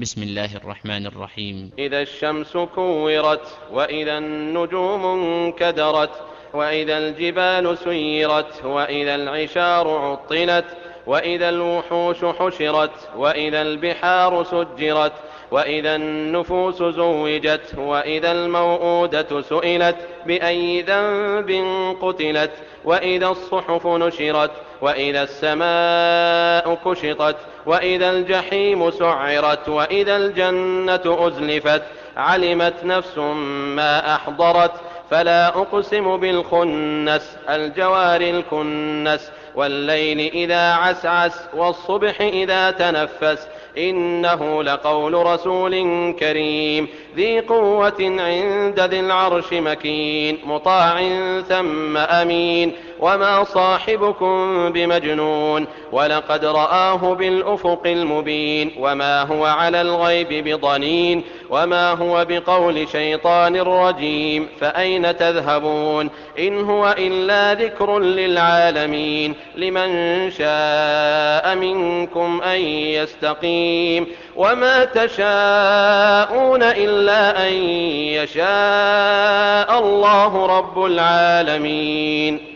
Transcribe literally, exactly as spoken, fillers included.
بسم الله الرحمن الرحيم. إذا الشمس كورت، وإذا النجوم انكدرت، وإذا الجبال سيرت، وإذا العشار عطلت، وإذا الوحوش حشرت، وإذا البحار سجرت، وإذا النفوس زوجت، وإذا الموءودة سئلت بأي ذنب قتلت، وإذا الصحف نشرت، وإذا السماء كشطت، وإذا الجحيم سعرت، وإذا الجنة أزلفت. علمت نفس ما أحضرت. فلا أقسم بالخنس، الجوار الكنس، والليل إذا عسعس، والصبح إذا تنفس. إنه لقول رسول كريم ذي قوة عند ذي العرش مكين، مطاع ثم أمين. وما صاحبكم بمجنون، ولقد رآه بالأفق المبين. وما هو على الغيب بضنين، وما هو بقول شيطان رجيم. فأين تذهبون؟ إن هو إلا ذكر للعالمين، لمن شاء منكم أن يستقيم. وما تشاءون إلا أن يشاء الله رب العالمين.